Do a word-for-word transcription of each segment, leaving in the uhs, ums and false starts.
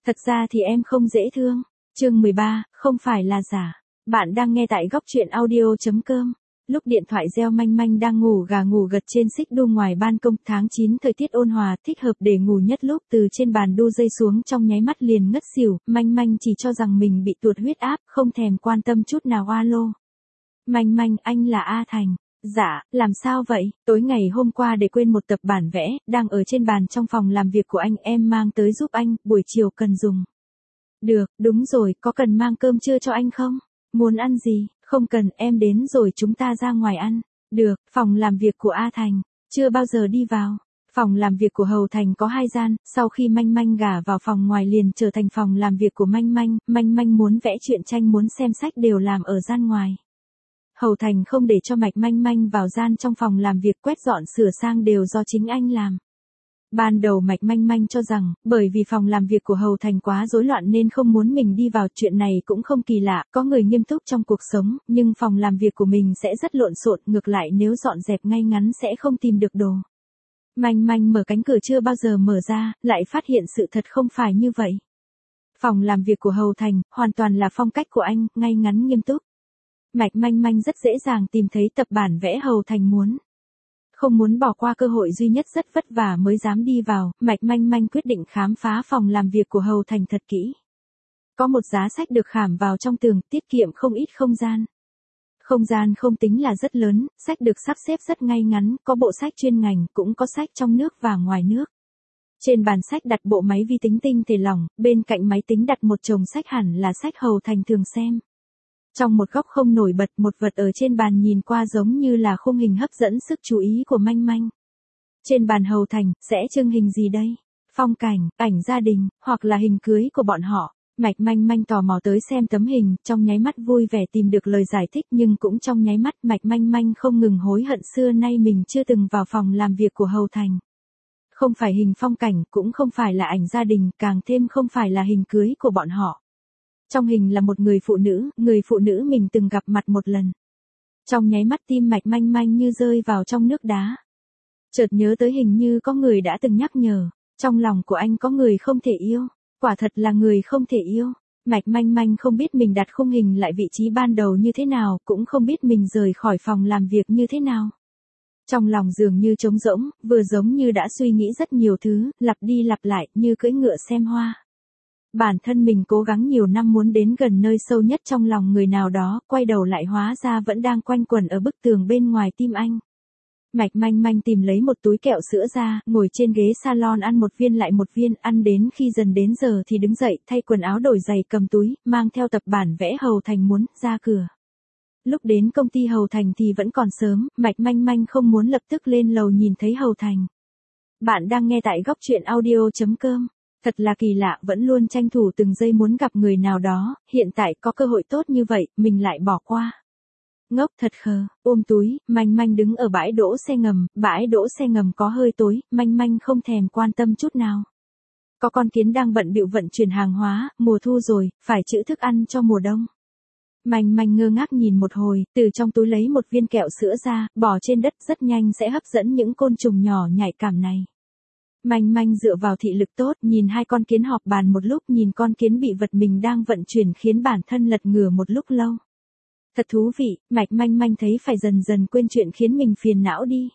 Thật ra thì em không dễ thương. Chương mười ba, không phải là giả. Bạn đang nghe tại góc truyện audio.com. Lúc điện thoại reo Manh Manh đang ngủ gà ngủ gật trên xích đu ngoài ban công. Tháng chín thời tiết ôn hòa, thích hợp để ngủ nhất. Lúc từ trên bàn đu rơi xuống trong nháy mắt liền ngất xỉu. Manh Manh chỉ cho rằng mình bị tụt huyết áp, không thèm quan tâm chút nào. Alo. Manh Manh, anh là A Thành. Dạ, làm sao vậy? Tối ngày hôm qua để quên một tập bản vẽ, đang ở trên bàn trong phòng làm việc của anh, em mang tới giúp anh, buổi chiều cần dùng. Được, đúng rồi, có cần mang cơm trưa cho anh không? Muốn ăn gì? Không cần, em đến rồi chúng ta ra ngoài ăn. Được, phòng làm việc của A Thành, chưa bao giờ đi vào. Phòng làm việc của Hầu Thành có hai gian, sau khi Manh Manh gả vào phòng ngoài liền trở thành phòng làm việc của Manh Manh, Manh Manh muốn vẽ truyện tranh muốn xem sách đều làm ở gian ngoài. Hầu Thành không để cho Mạch Manh Manh vào gian trong phòng làm việc, quét dọn sửa sang đều do chính anh làm. Ban đầu Mạch Manh Manh cho rằng, bởi vì phòng làm việc của Hầu Thành quá rối loạn nên không muốn mình đi vào, chuyện này cũng không kỳ lạ, có người nghiêm túc trong cuộc sống, nhưng phòng làm việc của mình sẽ rất lộn xộn, ngược lại nếu dọn dẹp ngay ngắn sẽ không tìm được đồ. Manh Manh mở cánh cửa chưa bao giờ mở ra, lại phát hiện sự thật không phải như vậy. Phòng làm việc của Hầu Thành, hoàn toàn là phong cách của anh, ngay ngắn nghiêm túc. Mạch Manh Manh rất dễ dàng tìm thấy tập bản vẽ Hầu Thành muốn. Không muốn bỏ qua cơ hội duy nhất, rất vất vả mới dám đi vào, Mạch Manh Manh quyết định khám phá phòng làm việc của Hầu Thành thật kỹ. Có một giá sách được khảm vào trong tường, tiết kiệm không ít không gian. Không gian không tính là rất lớn, sách được sắp xếp rất ngay ngắn, có bộ sách chuyên ngành, cũng có sách trong nước và ngoài nước. Trên bàn sách đặt bộ máy vi tính tinh thể lỏng, bên cạnh máy tính đặt một chồng sách hẳn là sách Hầu Thành thường xem. Trong một góc không nổi bật, một vật ở trên bàn nhìn qua giống như là khung hình hấp dẫn sức chú ý của Manh Manh. Trên bàn Hầu Thành, sẽ trưng hình gì đây? Phong cảnh, ảnh gia đình, hoặc là hình cưới của bọn họ. Mạch Manh Manh tò mò tới xem tấm hình, trong nháy mắt vui vẻ tìm được lời giải thích, nhưng cũng trong nháy mắt Mạch Manh Manh không ngừng hối hận xưa nay mình chưa từng vào phòng làm việc của Hầu Thành. Không phải hình phong cảnh, cũng không phải là ảnh gia đình, càng thêm không phải là hình cưới của bọn họ. Trong hình là một người phụ nữ, người phụ nữ mình từng gặp mặt một lần. Trong nháy mắt tim Mạch Manh Manh như rơi vào trong nước đá. Chợt nhớ tới hình như có người đã từng nhắc nhở, trong lòng của anh có người không thể yêu, quả thật là người không thể yêu. Mạch Manh Manh không biết mình đặt khung hình lại vị trí ban đầu như thế nào, cũng không biết mình rời khỏi phòng làm việc như thế nào. Trong lòng dường như trống rỗng, vừa giống như đã suy nghĩ rất nhiều thứ, lặp đi lặp lại, như cưỡi ngựa xem hoa. Bản thân mình cố gắng nhiều năm muốn đến gần nơi sâu nhất trong lòng người nào đó, quay đầu lại hóa ra vẫn đang quanh quẩn ở bức tường bên ngoài tim anh. Mạch Manh Manh tìm lấy một túi kẹo sữa ra, ngồi trên ghế salon ăn một viên lại một viên, ăn đến khi dần đến giờ thì đứng dậy, thay quần áo đổi giày, cầm túi, mang theo tập bản vẽ Hầu Thành muốn, ra cửa. Lúc đến công ty Hầu Thành thì vẫn còn sớm, Mạch Manh Manh không muốn lập tức lên lầu nhìn thấy Hầu Thành. Bạn đang nghe tại góc truyện audio.com. Thật là kỳ lạ, vẫn luôn tranh thủ từng giây muốn gặp người nào đó, hiện tại có cơ hội tốt như vậy, mình lại bỏ qua. Ngốc thật khờ, ôm túi, Manh Manh đứng ở bãi đỗ xe ngầm, bãi đỗ xe ngầm có hơi tối, Manh Manh không thèm quan tâm chút nào. Có con kiến đang bận bịu vận chuyển hàng hóa, mùa thu rồi, phải trữ thức ăn cho mùa đông. Manh Manh ngơ ngác nhìn một hồi, từ trong túi lấy một viên kẹo sữa ra, bỏ trên đất, rất nhanh sẽ hấp dẫn những côn trùng nhỏ nhạy cảm này. Manh Manh dựa vào thị lực tốt, nhìn hai con kiến họp bàn một lúc, nhìn con kiến bị vật mình đang vận chuyển khiến bản thân lật ngửa một lúc lâu. Thật thú vị, Mạch Manh Manh thấy phải dần dần quên chuyện khiến mình phiền não đi.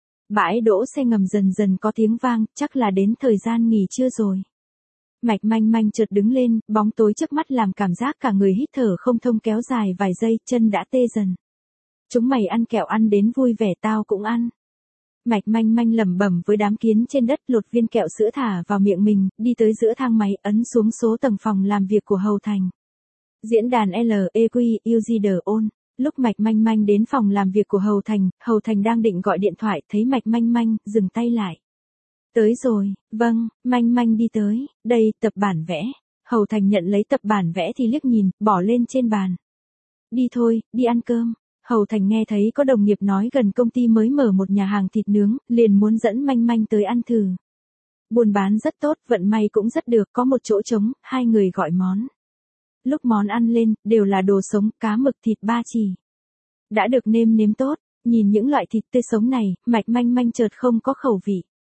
Bãi đỗ xe ngầm dần dần có tiếng vang, chắc là đến thời gian nghỉ trưa rồi. Mạch Manh Manh chợt đứng lên, bóng tối trước mắt làm cảm giác cả người hít thở không thông kéo dài vài giây, chân đã tê dần. Chúng mày ăn kẹo ăn đến vui vẻ, tao cũng ăn. Mạch Manh Manh lẩm bẩm với đám kiến trên đất, lột viên kẹo sữa thả vào miệng mình, đi tới giữa thang máy, ấn xuống số tầng phòng làm việc của Hầu Thành. Diễn đàn L E Q User On. Lúc Mạch Manh Manh đến phòng làm việc của Hầu Thành, Hầu Thành đang định gọi điện thoại, thấy Mạch Manh Manh, dừng tay lại. Tới rồi, vâng, Manh Manh đi tới, đây, tập bản vẽ. Hầu Thành nhận lấy tập bản vẽ thì liếc nhìn, bỏ lên trên bàn. Đi thôi, đi ăn cơm. Hầu Thành nghe thấy có đồng nghiệp nói gần công ty mới mở một nhà hàng thịt nướng, liền muốn dẫn Manh Manh tới ăn thử. Buôn bán rất tốt, vận may cũng rất được, có một chỗ trống, hai người gọi món. Lúc món ăn lên, đều là đồ sống, cá mực thịt ba chỉ. Đã được nêm nếm tốt, nhìn những loại thịt tươi sống này, Mạch Manh Manh chợt không có khẩu vị.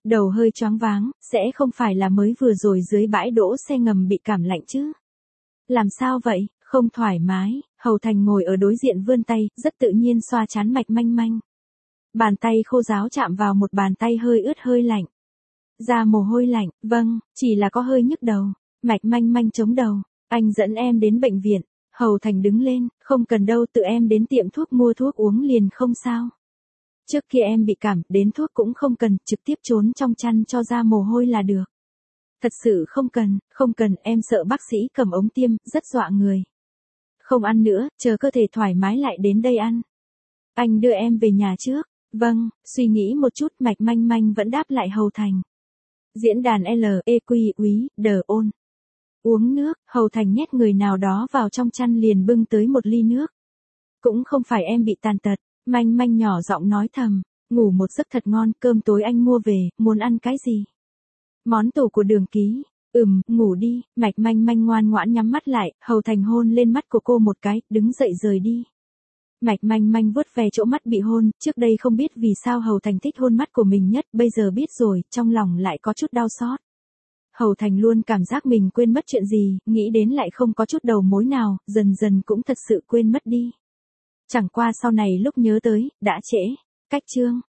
Đầu hơi choáng váng, sẽ không phải là mới vừa rồi dưới bãi đỗ xe ngầm bị cảm lạnh chứ? Làm sao vậy, không thoải mái, Hầu Thành ngồi ở đối diện vươn tay, rất tự nhiên xoa trán Mạch Manh Manh. Bàn tay khô ráo chạm vào một bàn tay hơi ướt hơi lạnh. Ra mồ hôi lạnh, vâng, chỉ là có hơi nhức đầu. Mạch Manh Manh chống đầu, anh dẫn em đến bệnh viện. Hầu Thành đứng lên, không cần đâu, tự em đến tiệm thuốc mua thuốc uống liền không sao. Trước kia em bị cảm, đến thuốc cũng không cần, trực tiếp trốn trong chăn cho ra mồ hôi là được. Thật sự không cần, không cần, em sợ bác sĩ cầm ống tiêm, rất dọa người. Không ăn nữa, chờ cơ thể thoải mái lại đến đây ăn. Anh đưa em về nhà trước. Vâng, suy nghĩ một chút, Mạch Manh Manh vẫn đáp lại Hầu Thành. Diễn đàn L, E Q, úy, đờ ôn. Uống nước, Hầu Thành nhét người nào đó vào trong chăn liền bưng tới một ly nước. Cũng không phải em bị tàn tật, Manh Manh nhỏ giọng nói thầm, ngủ một giấc thật ngon, cơm tối anh mua về, muốn ăn cái gì? Món tủ của Đường Ký. Ừm, ngủ đi, Mạch Manh Manh ngoan ngoãn nhắm mắt lại, Hầu Thành hôn lên mắt của cô một cái, đứng dậy rời đi. Mạch Manh Manh vuốt về chỗ mắt bị hôn, trước đây không biết vì sao Hầu Thành thích hôn mắt của mình nhất, bây giờ biết rồi, trong lòng lại có chút đau xót. Hầu Thành luôn cảm giác mình quên mất chuyện gì, nghĩ đến lại không có chút đầu mối nào, dần dần cũng thật sự quên mất đi. Chẳng qua sau này lúc nhớ tới, đã trễ. Cách chương